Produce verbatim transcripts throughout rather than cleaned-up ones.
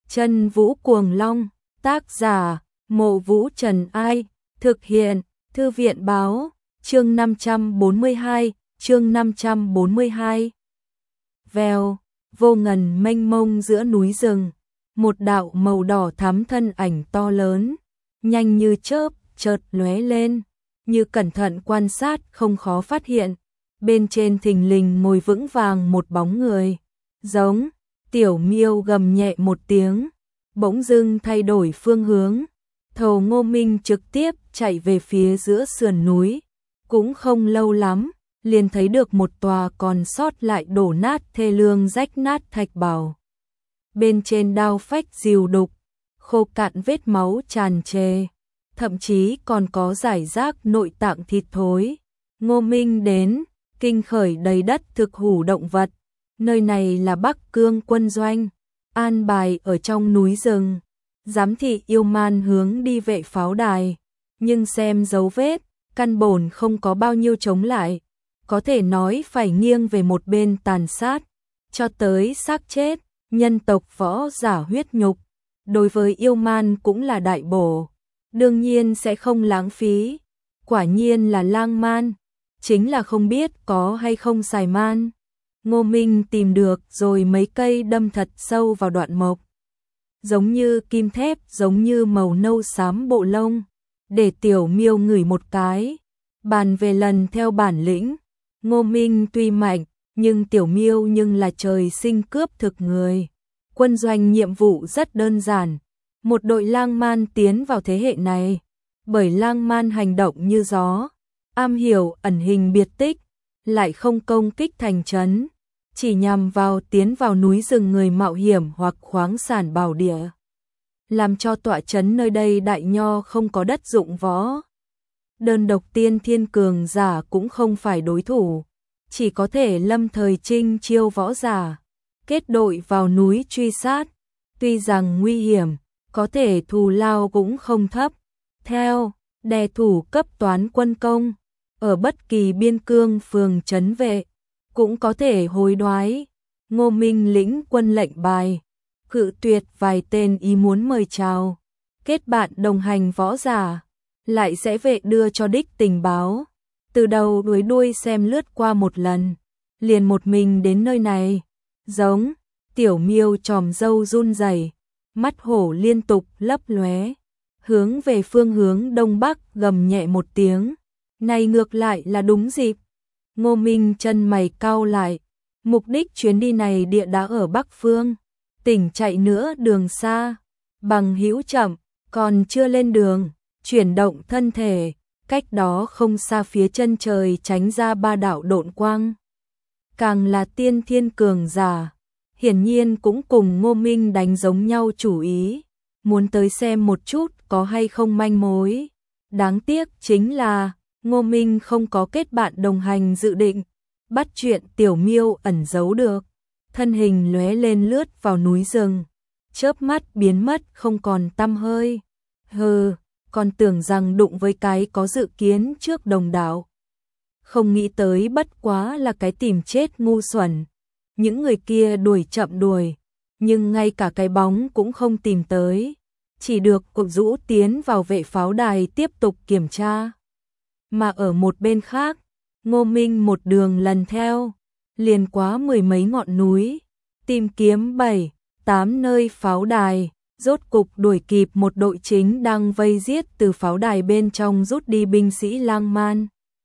Chân Vũ Cuồng Long, tác giả, Mộ Vũ Trần Ai, thực hiện, Thư viện Báo, chương năm trăm bốn mươi hai, chương năm trăm bốn mươi hai. Vèo, vô ngần mênh mông giữa núi rừng, một đạo màu đỏ thắm thân ảnh to lớn, nhanh như chớp, chợt lóe lên, như cẩn thận quan sát không khó phát hiện, bên trên thình lình ngồi vững vàng một bóng người, giống. Tiểu Miêu gầm nhẹ một tiếng, bỗng dưng thay đổi phương hướng, Thầu Ngô Minh trực tiếp chạy về phía giữa sườn núi, cũng không lâu lắm, liền thấy được một tòa còn sót lại đổ nát thê lương rách nát thạch bào. Bên trên đao phách rìu đục, khô cạn vết máu tràn trề, thậm chí còn có rải rác nội tạng thịt thối. Ngô Minh đến, kinh khởi đầy đất thực hủ động vật. Nơi này là Bắc Cương quân doanh, an bài ở trong núi rừng. Giám thị yêu man hướng đi vệ pháo đài, nhưng xem dấu vết, căn bổn không có bao nhiêu chống lại, có thể nói phải nghiêng về một bên tàn sát, cho tới xác chết, nhân tộc võ giả huyết nhục, đối với yêu man cũng là đại bổ, đương nhiên sẽ không lãng phí, quả nhiên là lang man, chính là không biết có hay không xài man. Ngô Minh tìm được rồi mấy cây đâm thật sâu vào đoạn mộc, giống như kim thép, giống như màu nâu xám bộ lông, để Tiểu Miêu ngửi một cái, bàn về lần theo bản lĩnh. Ngô Minh tuy mạnh, nhưng Tiểu Miêu nhưng là trời sinh cướp thực người. Quân doanh nhiệm vụ rất đơn giản, một đội lang man tiến vào thế hệ này, bởi lang man hành động như gió, am hiểu ẩn hình biệt tích, lại không công kích thành trấn, chỉ nhằm vào tiến vào núi rừng người mạo hiểm hoặc khoáng sản bảo địa, làm cho tọa trấn nơi đây đại nho không có đất dụng võ. Đơn độc tiên thiên cường giả cũng không phải đối thủ, chỉ có thể lâm thời trinh chiêu võ giả, kết đội vào núi truy sát, tuy rằng nguy hiểm, có thể thù lao cũng không thấp. Theo, đè thủ cấp toán quân công, ở bất kỳ biên cương phường trấn vệ, cũng có thể hối đoái. Ngô Minh lĩnh quân lệnh bài, cự tuyệt vài tên ý muốn mời chào, kết bạn đồng hành võ giả, lại sẽ vệ đưa cho đích tình báo. Từ đầu đuôi đuôi xem lướt qua một lần, liền một mình đến nơi này, giống. Tiểu Miêu tròm râu run rẩy, mắt hổ liên tục lấp lóe, hướng về phương hướng đông bắc gầm nhẹ một tiếng, này ngược lại là đúng dịp. Ngô Minh chân mày cau lại, mục đích chuyến đi này địa đã ở Bắc Phương, tỉnh chạy nữa đường xa, bằng hữu chậm, còn chưa lên đường, chuyển động thân thể, cách đó không xa phía chân trời tránh ra ba đạo độn quang. Càng là tiên thiên cường giả, hiển nhiên cũng cùng Ngô Minh đánh giống nhau chủ ý, muốn tới xem một chút có hay không manh mối. Đáng tiếc chính là Ngô Minh không có kết bạn đồng hành dự định, bắt chuyện Tiểu Miêu ẩn giấu được, thân hình lóe lên lướt vào núi rừng, chớp mắt biến mất không còn tăm hơi. Hừ, còn tưởng rằng đụng với cái có dự kiến trước đồng đạo, không nghĩ tới bất quá là cái tìm chết ngu xuẩn. Những người kia đuổi chậm đuổi, nhưng ngay cả cái bóng cũng không tìm tới, chỉ được cục rũ tiến vào vệ pháo đài tiếp tục kiểm tra. Mà ở một bên khác, Ngô Minh một đường lần theo, liền quá mười mấy ngọn núi, tìm kiếm bảy, tám nơi pháo đài, rốt cục đuổi kịp một đội chính đang vây giết từ pháo đài bên trong rút đi binh sĩ lang man.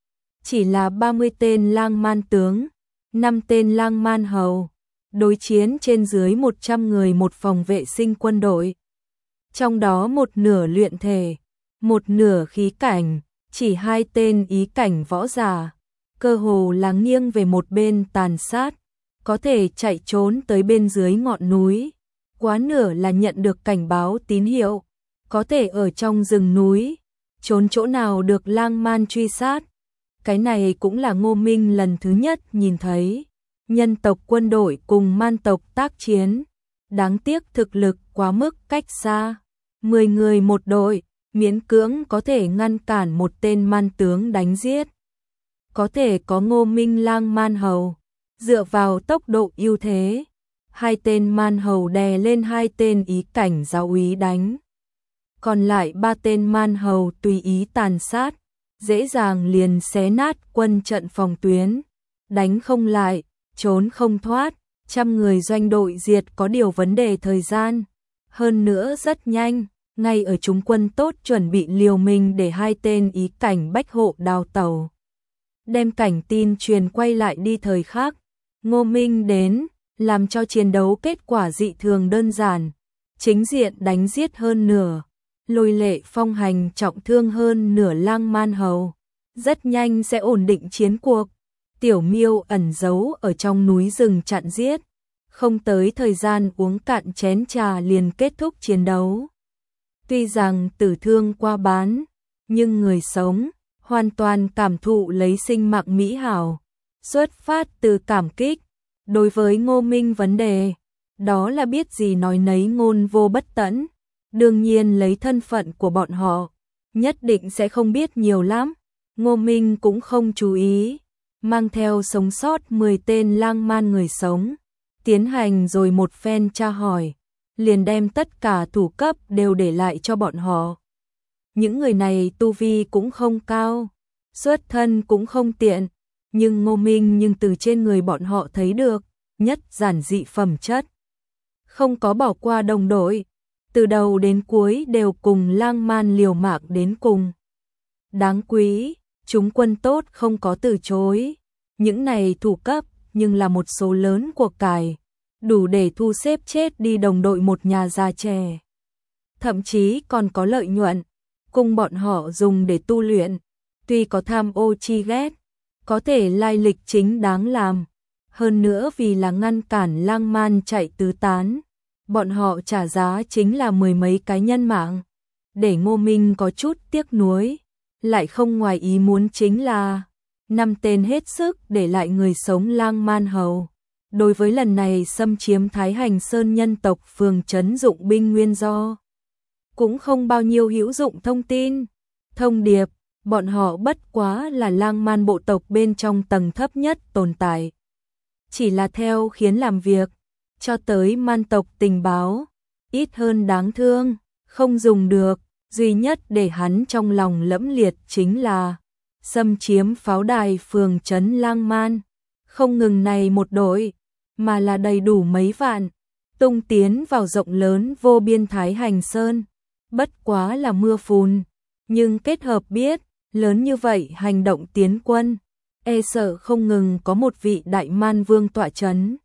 Chỉ là ba mươi tên lang man tướng, năm tên lang man hầu, đối chiến trên dưới một trăm người một phòng vệ sinh quân đội. Trong đó một nửa luyện thể, một nửa khí cảnh, chỉ hai tên ý cảnh võ giả, cơ hồ là nghiêng về một bên tàn sát, có thể chạy trốn tới bên dưới ngọn núi, quá nửa là nhận được cảnh báo tín hiệu, có thể ở trong rừng núi, trốn chỗ nào được lang man truy sát. Cái này cũng là Ngô Minh lần thứ nhất nhìn thấy nhân tộc quân đội cùng man tộc tác chiến, đáng tiếc thực lực quá mức cách xa, mười người một đội, miễn cưỡng có thể ngăn cản một tên man tướng đánh giết. Có thể có Ngô Minh lang man hầu, dựa vào tốc độ ưu thế, hai tên man hầu đè lên hai tên ý cảnh giáo úy đánh. Còn lại ba tên man hầu tùy ý tàn sát, dễ dàng liền xé nát quân trận phòng tuyến, đánh không lại, trốn không thoát, trăm người doanh đội diệt có điều vấn đề thời gian, hơn nữa rất nhanh, ngay ở chúng quân tốt chuẩn bị liều mình để hai tên ý cảnh bách hộ đào tẩu. Đem cảnh tin truyền quay lại đi thời khác, Ngô Minh đến, làm cho chiến đấu kết quả dị thường đơn giản, chính diện đánh giết hơn nửa, Lôi Lệ Phong hành trọng thương hơn nửa lang man hầu, rất nhanh sẽ ổn định chiến cuộc. Tiểu Miêu ẩn giấu ở trong núi rừng chặn giết, không tới thời gian uống cạn chén trà liền kết thúc chiến đấu. Tuy rằng tử thương qua bán, nhưng người sống hoàn toàn cảm thụ lấy sinh mạng mỹ hảo, xuất phát từ cảm kích. Đối với Ngô Minh vấn đề, đó là biết gì nói nấy ngôn vô bất tẫn. Đương nhiên lấy thân phận của bọn họ, nhất định sẽ không biết nhiều lắm. Ngô Minh cũng không chú ý, mang theo sống sót mười tên lang man người sống, tiến hành rồi một phen tra hỏi, liền đem tất cả thủ cấp đều để lại cho bọn họ. Những người này tu vi cũng không cao, xuất thân cũng không tiện, nhưng Ngô Minh nhưng từ trên người bọn họ thấy được, nhất giản dị phẩm chất. Không có bỏ qua đồng đội, từ đầu đến cuối đều cùng lang man liều mạng đến cùng. Đáng quý, chúng quân tốt không có từ chối, những này thủ cấp nhưng là một số lớn của cải, đủ để thu xếp chết đi đồng đội một nhà già trẻ. Thậm chí còn có lợi nhuận, cùng bọn họ dùng để tu luyện, tuy có tham ô chi ghét, có thể lai lịch chính đáng làm. Hơn nữa vì là ngăn cản lang man chạy tứ tán, bọn họ trả giá chính là mười mấy cái nhân mạng. Để Ngô Minh có chút tiếc nuối, lại không ngoài ý muốn chính là năm tên hết sức để lại người sống lang man hầu. Đối với lần này xâm chiếm Thái Hành Sơn nhân tộc phường trấn dụng binh nguyên do, cũng không bao nhiêu hữu dụng thông tin, thông điệp, bọn họ bất quá là lang man bộ tộc bên trong tầng thấp nhất tồn tại. Chỉ là theo khiến làm việc, cho tới man tộc tình báo, ít hơn đáng thương, không dùng được, duy nhất để hắn trong lòng lẫm liệt chính là xâm chiếm pháo đài phường trấn lang man, không ngừng này một đội, mà là đầy đủ mấy vạn, tung tiến vào rộng lớn vô biên Thái Hành Sơn, bất quá là mưa phùn, nhưng kết hợp biết, lớn như vậy hành động tiến quân, e sợ không ngừng có một vị đại man vương tọa chấn.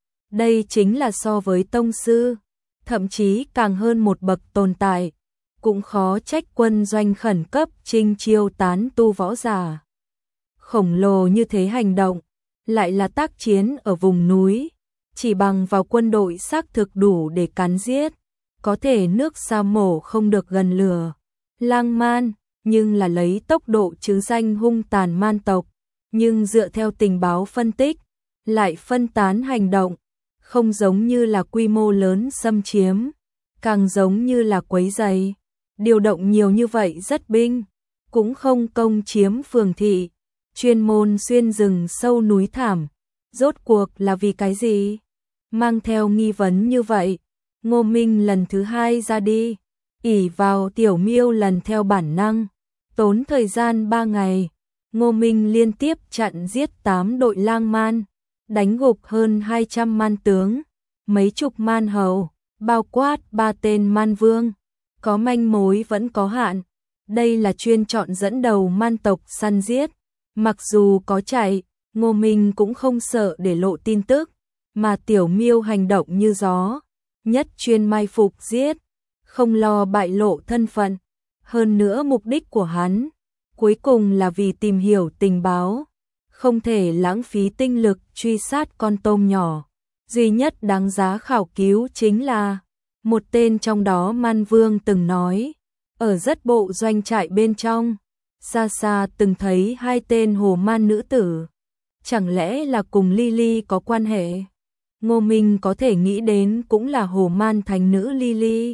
Đây chính là so với tông sư, thậm chí càng hơn một bậc tồn tại, cũng khó trách quân doanh khẩn cấp trinh chiêu tán tu võ giả. Khổng lồ như thế hành động, lại là tác chiến ở vùng núi, chỉ bằng vào quân đội xác thực đủ để cắn giết, có thể nước sa mổ không được gần lửa. Lang man, nhưng là lấy tốc độ chứ danh hung tàn man tộc, nhưng dựa theo tình báo phân tích, lại phân tán hành động, không giống như là quy mô lớn xâm chiếm, càng giống như là quấy rầy. Điều động nhiều như vậy rất binh, cũng không công chiếm phường thị, chuyên môn xuyên rừng sâu núi thảm, rốt cuộc là vì cái gì? Mang theo nghi vấn như vậy, Ngô Minh lần thứ hai ra đi, ỷ vào Tiểu Miêu lần theo bản năng, tốn thời gian ba ngày, Ngô Minh liên tiếp chặn giết tám đội lang man, đánh gục hơn hai trăm man tướng, mấy chục man hầu, bao quát ba tên man vương. Có manh mối vẫn có hạn, đây là chuyên chọn dẫn đầu man tộc săn giết, mặc dù có chạy, Ngô Minh cũng không sợ để lộ tin tức, mà Tiểu Miêu hành động như gió, nhất chuyên mai phục giết, không lo bại lộ thân phận. Hơn nữa mục đích của hắn, cuối cùng là vì tìm hiểu tình báo, không thể lãng phí tinh lực truy sát con tôm nhỏ. Duy nhất đáng giá khảo cứu chính là một tên trong đó man vương từng nói, ở rất bộ doanh trại bên trong, xa xa từng thấy hai tên hồ man nữ tử. Chẳng lẽ là cùng Lily có quan hệ? Ngô Minh có thể nghĩ đến cũng là hồ man thánh nữ Lily.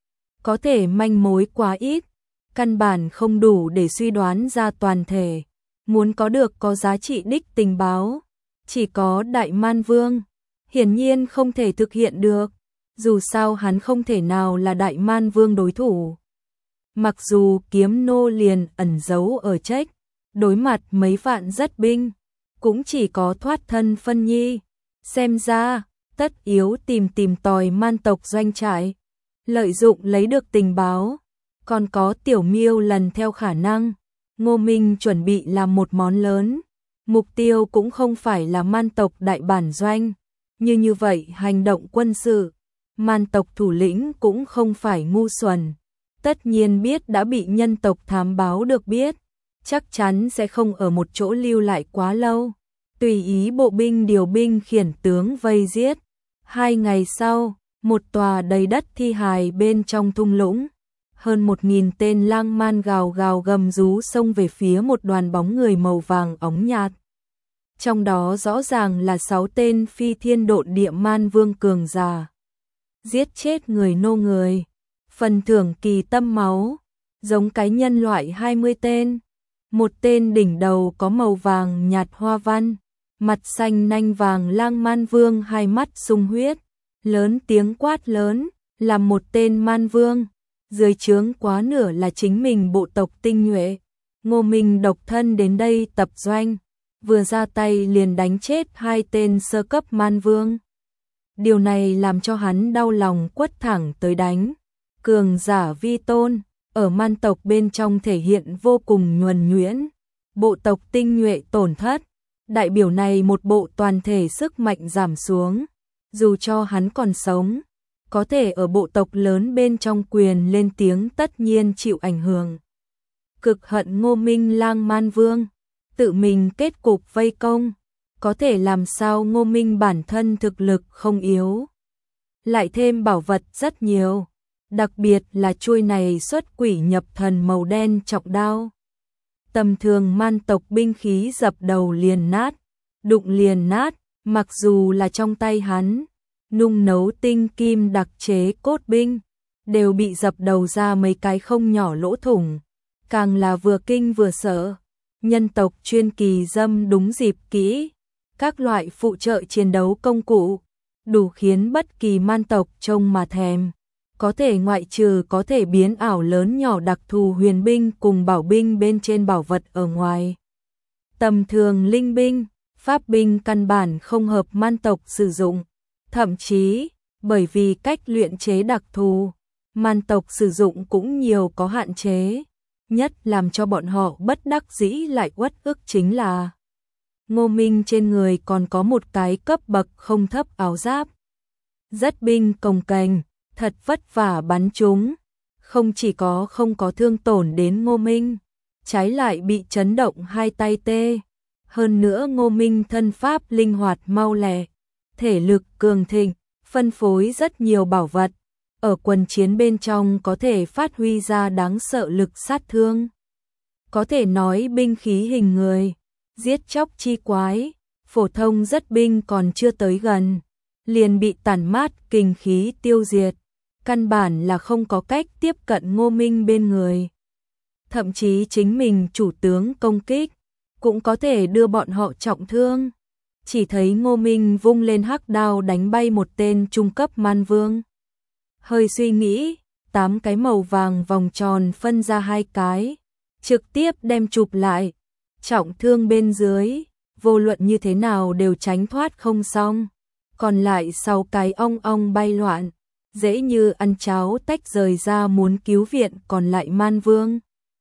Có thể manh mối quá ít, căn bản không đủ để suy đoán ra toàn thể. Muốn có được có giá trị đích tình báo, chỉ có đại man vương. hiển nhiên không thể thực hiện được, dù sao hắn không thể nào là Đại Man Vương đối thủ. Mặc dù kiếm nô liền ẩn giấu ở Trách, đối mặt mấy vạn rất binh, cũng chỉ có thoát thân phân nhi, xem ra tất yếu tìm tìm tòi man tộc doanh trại, lợi dụng lấy được tình báo, còn có tiểu miêu lần theo khả năng. Ngô Minh chuẩn bị làm một món lớn, mục tiêu cũng không phải là man tộc đại bản doanh, như như vậy hành động quân sự, man tộc thủ lĩnh cũng không phải ngu xuẩn, tất nhiên biết đã bị nhân tộc thám báo được biết, chắc chắn sẽ không ở một chỗ lưu lại quá lâu, tùy ý bộ binh điều binh khiển tướng vây giết. Hai ngày sau, một tòa đầy đất thi hài bên trong thung lũng, hơn một nghìn tên lang man gào gào gầm rú xông về phía một đoàn bóng người màu vàng óng nhạt. Trong đó rõ ràng là sáu tên phi thiên độn địa man vương cường giả. Giết chết người nô người, phần thưởng kỳ tâm máu, giống cái nhân loại hai mươi tên. Một tên đỉnh đầu có màu vàng nhạt hoa văn, mặt xanh nanh vàng lang man vương hai mắt sung huyết, lớn tiếng quát lớn, làm một tên man vương. Dưới trướng quá nửa là chính mình bộ tộc tinh nhuệ. Ngô Minh độc thân đến đây tập doanh, vừa ra tay liền đánh chết hai tên sơ cấp man vương. Điều này làm cho hắn đau lòng quất thẳng tới đánh. Cường giả vi tôn, ở man tộc bên trong thể hiện vô cùng nhuần nhuyễn. Bộ tộc tinh nhuệ tổn thất, đại biểu này một bộ toàn thể sức mạnh giảm xuống. Dù cho hắn còn sống, có thể ở bộ tộc lớn bên trong quyền lên tiếng tất nhiên chịu ảnh hưởng. Cực hận Ngô Minh lang man vương, tự mình kết cục vây công, có thể làm sao Ngô Minh bản thân thực lực không yếu. Lại thêm bảo vật rất nhiều, đặc biệt là chuôi này xuất quỷ nhập thần màu đen trọng đao. Tầm thường man tộc binh khí dập đầu liền nát, đụng liền nát, mặc dù là trong tay hắn. Nung nấu tinh kim đặc chế cốt binh, đều bị dập đầu ra mấy cái không nhỏ lỗ thủng, càng là vừa kinh vừa sợ. Nhân tộc chuyên kỳ dâm đúng dịp kỹ, các loại phụ trợ chiến đấu công cụ, đủ khiến bất kỳ man tộc trông mà thèm. Có thể ngoại trừ có thể biến ảo lớn nhỏ đặc thù huyền binh cùng bảo binh bên trên bảo vật ở ngoài. Tầm thường linh binh, pháp binh căn bản không hợp man tộc sử dụng. Thậm chí, bởi vì cách luyện chế đặc thù, man tộc sử dụng cũng nhiều có hạn chế. Nhất làm cho bọn họ bất đắc dĩ lại uất ức chính là Ngô Minh trên người còn có một cái cấp bậc không thấp áo giáp. Rất binh cồng kềnh, thật vất vả bắn chúng. Không chỉ có không có thương tổn đến Ngô Minh, trái lại bị chấn động hai tay tê. Hơn nữa Ngô Minh thân pháp linh hoạt mau lẹ, thể lực cường thịnh, phân phối rất nhiều bảo vật, ở quần chiến bên trong có thể phát huy ra đáng sợ lực sát thương. Có thể nói binh khí hình người, giết chóc chi quái, phổ thông rất binh còn chưa tới gần, liền bị tản mát kình khí tiêu diệt, căn bản là không có cách tiếp cận Ngô Minh bên người. Thậm chí chính mình chủ tướng công kích, cũng có thể đưa bọn họ trọng thương. Chỉ thấy Ngô Minh vung lên hắc đao đánh bay một tên trung cấp man vương. Hơi suy nghĩ, tám cái màu vàng vòng tròn phân ra hai cái, trực tiếp đem chụp lại, trọng thương bên dưới, vô luận như thế nào đều tránh thoát không xong. Còn lại sáu cái ong ong bay loạn, dễ như ăn cháo tách rời ra muốn cứu viện còn lại man vương.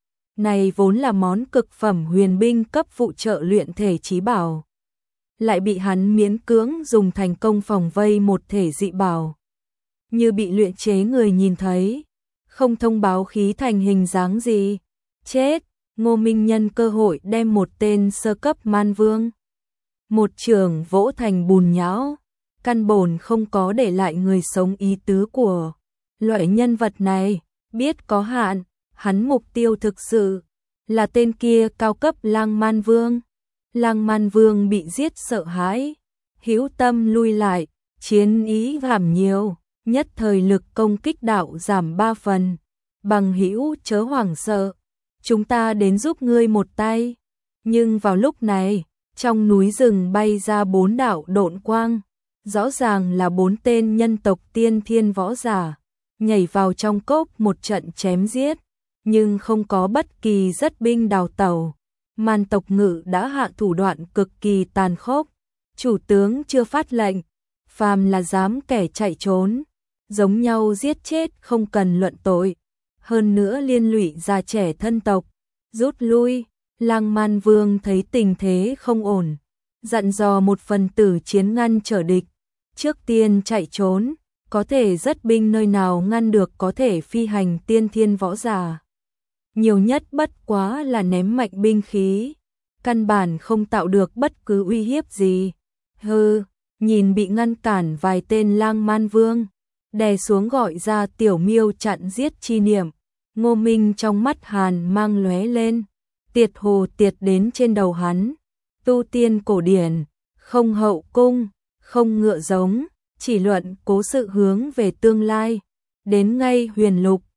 Này vốn là món cực phẩm huyền binh cấp phụ trợ luyện thể chí bảo, lại bị hắn miễn cưỡng dùng thành công phòng vây một thể dị bảo. Như bị luyện chế người nhìn thấy, không thông báo khí thành hình dáng gì. Chết, Ngô Minh nhân cơ hội đem một tên sơ cấp man vương một trường vỗ thành bùn nhão, căn bổn không có để lại người sống ý tứ của loại nhân vật này, biết có hạn, hắn mục tiêu thực sự là tên kia cao cấp lang man vương. Lang man vương bị giết sợ hãi, hữu tâm lui lại, chiến ý giảm nhiều, nhất thời lực công kích đạo giảm ba phần. Bằng hữu chớ hoảng sợ, chúng ta đến giúp ngươi một tay. Nhưng vào lúc này, trong núi rừng bay ra bốn đạo độn quang, Rõ ràng là bốn tên nhân tộc tiên thiên võ giả, nhảy vào trong cốc một trận chém giết, nhưng không có bất kỳ dất binh đào tẩu. Man tộc Ngự đã hạ thủ đoạn cực kỳ tàn khốc, chủ tướng chưa phát lệnh, phàm là dám kẻ chạy trốn, giống nhau giết chết không cần luận tội, hơn nữa liên lụy già trẻ thân tộc, rút lui. Lang Man Vương thấy tình thế không ổn, dặn dò một phần tử chiến ngăn trở địch, trước tiên chạy trốn, có thể dất binh nơi nào ngăn được, có thể phi hành tiên thiên võ giả. Nhiều nhất bất quá là ném mạnh binh khí, căn bản không tạo được bất cứ uy hiếp gì. Hừ, nhìn bị ngăn cản vài tên Lang Man Vương, đè xuống gọi ra tiểu miêu chặn giết chi niệm, Ngô Minh trong mắt hàn mang lóe lên, tiệt hồ tiệt đến trên đầu hắn. Tu tiên cổ điển, không hậu cung, không ngựa giống, chỉ luận cố sự hướng về tương lai, đến ngay huyền lục,